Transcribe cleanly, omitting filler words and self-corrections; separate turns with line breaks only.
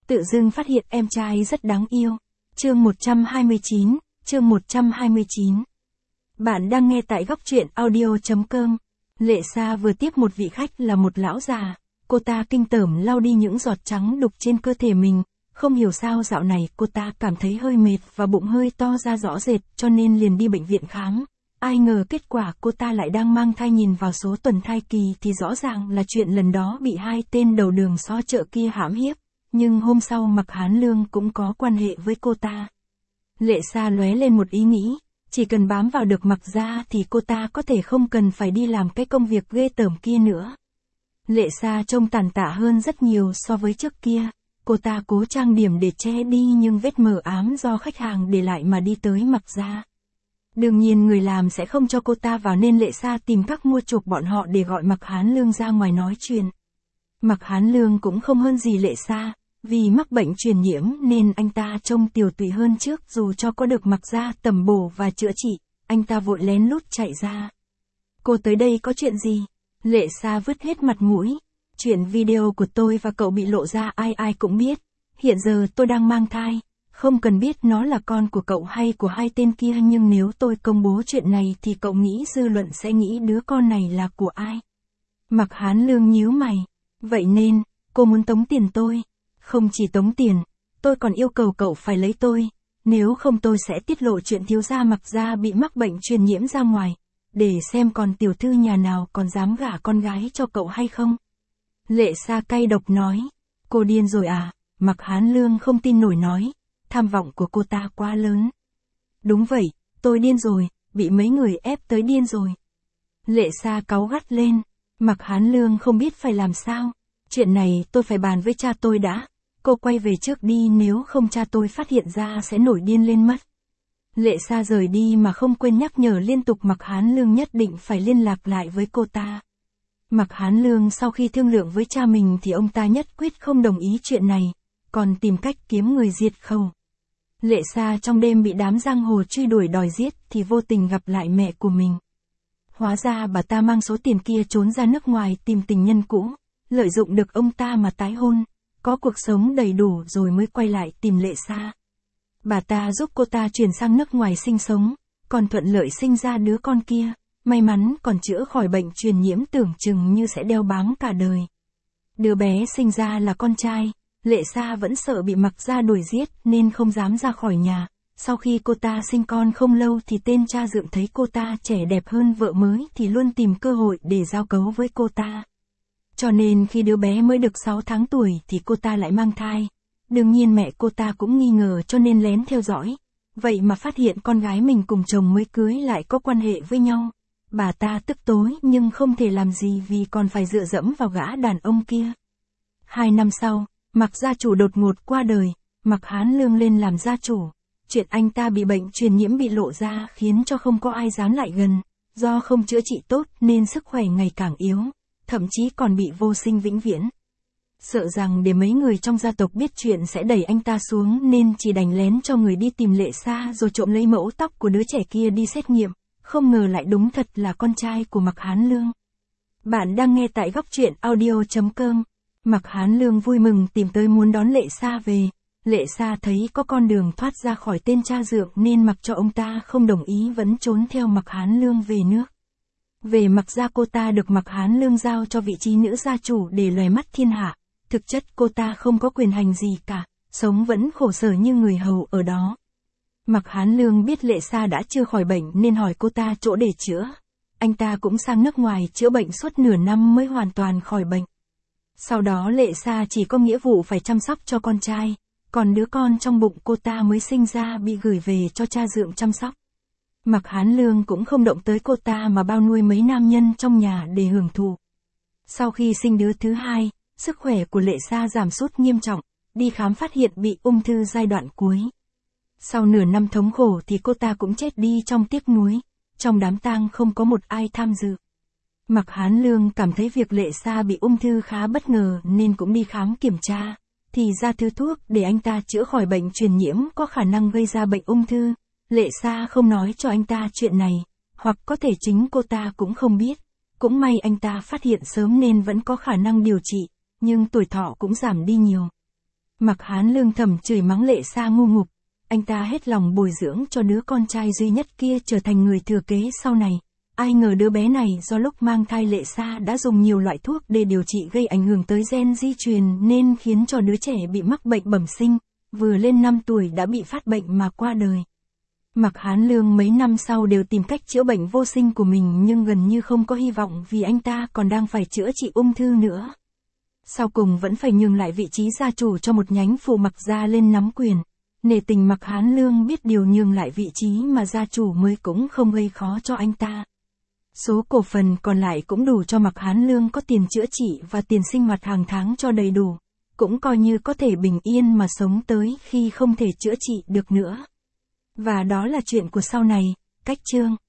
tự dưng phát hiện em trai rất đáng yêu. Chương 129. Bạn đang nghe tại góc truyện audio.com. Lệ Sa vừa tiếp một vị khách là một lão già. Cô ta kinh tởm lau đi những giọt trắng đục trên cơ thể mình. Không hiểu sao dạo này cô ta cảm thấy hơi mệt và bụng hơi to ra rõ rệt, cho nên liền đi bệnh viện khám. Ai ngờ kết quả cô ta lại đang mang thai. Nhìn vào số tuần thai kỳ thì rõ ràng là chuyện lần đó bị hai tên đầu đường xó chợ kia hãm hiếp. Nhưng hôm sau Mạc Hán Lương cũng có quan hệ với cô ta. Lệ Sa lóe lên một ý nghĩ, chỉ cần bám vào được Mạc gia thì cô ta có thể không cần phải đi làm cái công việc ghê tởm kia nữa. Lệ Sa trông tàn tạ hơn rất nhiều so với trước kia. Cô ta cố trang điểm để che đi nhưng vết mờ ám do khách hàng để lại mà đi tới Mạc gia. Đương nhiên người làm sẽ không cho cô ta vào nên Lệ Sa tìm cách mua chuộc bọn họ để gọi Mạc Hán Lương ra ngoài nói chuyện. Mạc Hán Lương cũng không hơn gì Lệ Sa, vì mắc bệnh truyền nhiễm nên anh ta trông tiều tụy hơn trước. Dù cho có được Mạc gia tẩm bổ và chữa trị, anh ta vội lén lút chạy ra. Cô tới đây có chuyện gì? Lệ Sa vứt hết mặt mũi. Chuyện video của tôi và cậu bị lộ ra ai ai cũng biết. Hiện giờ tôi đang mang thai. Không cần biết nó là con của cậu hay của hai tên kia, nhưng nếu tôi công bố chuyện này thì cậu nghĩ dư luận sẽ nghĩ đứa con này là của ai? Mạc Hán Lương nhíu mày. Vậy nên, cô muốn tống tiền tôi. Không chỉ tống tiền, tôi còn yêu cầu cậu phải lấy tôi. Nếu không tôi sẽ tiết lộ chuyện thiếu gia Mạc gia bị mắc bệnh truyền nhiễm ra ngoài. Để xem còn tiểu thư nhà nào còn dám gả con gái cho cậu hay không. Lệ Sa cay độc nói. Cô điên rồi à? Mạc Hán Lương không tin nổi nói. Tham vọng của cô ta quá lớn. Đúng vậy, tôi điên rồi, bị mấy người ép tới điên rồi. Lệ Sa cáu gắt lên. Mạc Hán Lương không biết phải làm sao. Chuyện này tôi phải bàn với cha tôi đã. Cô quay về trước đi, nếu không cha tôi phát hiện ra sẽ nổi điên lên mất. Lệ Sa rời đi mà không quên nhắc nhở liên tục Mạc Hán Lương nhất định phải liên lạc lại với cô ta. Mạc Hán Lương sau khi thương lượng với cha mình thì ông ta nhất quyết không đồng ý chuyện này, còn tìm cách kiếm người diệt khẩu. Lệ Sa trong đêm bị đám giang hồ truy đuổi đòi giết thì vô tình gặp lại mẹ của mình. Hóa ra bà ta mang số tiền kia trốn ra nước ngoài tìm tình nhân cũ, lợi dụng được ông ta mà tái hôn, có cuộc sống đầy đủ rồi mới quay lại tìm Lệ Sa. Bà ta giúp cô ta chuyển sang nước ngoài sinh sống, còn thuận lợi sinh ra đứa con kia, may mắn còn chữa khỏi bệnh truyền nhiễm tưởng chừng như sẽ đeo bám cả đời. Đứa bé sinh ra là con trai. Lệ Sa vẫn sợ bị Mạc gia đuổi giết nên không dám ra khỏi nhà. Sau khi cô ta sinh con không lâu thì tên cha dượng thấy cô ta trẻ đẹp hơn vợ mới thì luôn tìm cơ hội để giao cấu với cô ta. Cho nên khi đứa bé mới được 6 tháng tuổi thì cô ta lại mang thai. Đương nhiên mẹ cô ta cũng nghi ngờ cho nên lén theo dõi. Vậy mà phát hiện con gái mình cùng chồng mới cưới lại có quan hệ với nhau. Bà ta tức tối nhưng không thể làm gì vì còn phải dựa dẫm vào gã đàn ông kia. 2 năm sau, Mạc gia chủ đột ngột qua đời, Mạc Hán Lương lên làm gia chủ. Chuyện anh ta bị bệnh truyền nhiễm bị lộ ra khiến cho không có ai dám lại gần. Do không chữa trị tốt nên sức khỏe ngày càng yếu, thậm chí còn bị vô sinh vĩnh viễn. Sợ rằng để mấy người trong gia tộc biết chuyện sẽ đẩy anh ta xuống nên chỉ đành lén cho người đi tìm Lệ Sa rồi trộm lấy mẫu tóc của đứa trẻ kia đi xét nghiệm. Không ngờ lại đúng thật là con trai của Mạc Hán Lương. Bạn đang nghe tại góc truyện audio.com. Mạc Hán Lương vui mừng tìm tới muốn đón Lệ Sa về. Lệ Sa thấy có con đường thoát ra khỏi tên cha dượng nên mặc cho ông ta không đồng ý vẫn trốn theo Mạc Hán Lương về nước. Về Mạc gia cô ta được Mạc Hán Lương giao cho vị trí nữ gia chủ để lòe mắt thiên hạ. Thực chất cô ta không có quyền hành gì cả, sống vẫn khổ sở như người hầu ở đó. Mạc Hán Lương biết Lệ Sa đã chưa khỏi bệnh nên hỏi cô ta chỗ để chữa. Anh ta cũng sang nước ngoài chữa bệnh suốt nửa năm mới hoàn toàn khỏi bệnh. Sau đó Lệ Sa chỉ có nghĩa vụ phải chăm sóc cho con trai, còn đứa con trong bụng cô ta mới sinh ra bị gửi về cho cha dượng chăm sóc. Mạc Hán Lương cũng không động tới cô ta mà bao nuôi mấy nam nhân trong nhà để hưởng thụ. Sau khi sinh đứa thứ hai, sức khỏe của Lệ Sa giảm sút nghiêm trọng, đi khám phát hiện bị ung thư giai đoạn cuối. Sau nửa năm thống khổ thì cô ta cũng chết đi trong tiếc nuối, trong đám tang không có một ai tham dự. Mạc Hán Lương cảm thấy việc Lệ Sa bị ung thư khá bất ngờ nên cũng đi khám kiểm tra, thì ra thứ thuốc để anh ta chữa khỏi bệnh truyền nhiễm có khả năng gây ra bệnh ung thư. Lệ Sa không nói cho anh ta chuyện này, hoặc có thể chính cô ta cũng không biết. Cũng may anh ta phát hiện sớm nên vẫn có khả năng điều trị, nhưng tuổi thọ cũng giảm đi nhiều. Mạc Hán Lương thầm chửi mắng Lệ Sa ngu ngục. Anh ta hết lòng bồi dưỡng cho đứa con trai duy nhất kia trở thành người thừa kế sau này. Ai ngờ đứa bé này do lúc mang thai Lệ Sa đã dùng nhiều loại thuốc để điều trị gây ảnh hưởng tới gen di truyền nên khiến cho đứa trẻ bị mắc bệnh bẩm sinh, vừa lên 5 tuổi đã bị phát bệnh mà qua đời. Mạc Hán Lương mấy năm sau đều tìm cách chữa bệnh vô sinh của mình nhưng gần như không có hy vọng vì anh ta còn đang phải chữa trị ung thư nữa. Sau cùng vẫn phải nhường lại vị trí gia chủ cho một nhánh phụ Mạc gia lên nắm quyền. Nể tình Mạc Hán Lương biết điều nhường lại vị trí mà gia chủ mới cũng không gây khó cho anh ta. Số cổ phần còn lại cũng đủ cho Mạc Hán Lương có tiền chữa trị và tiền sinh hoạt hàng tháng cho đầy đủ, cũng coi như có thể bình yên mà sống tới khi không thể chữa trị được nữa. Và đó là chuyện của sau này, cách chương.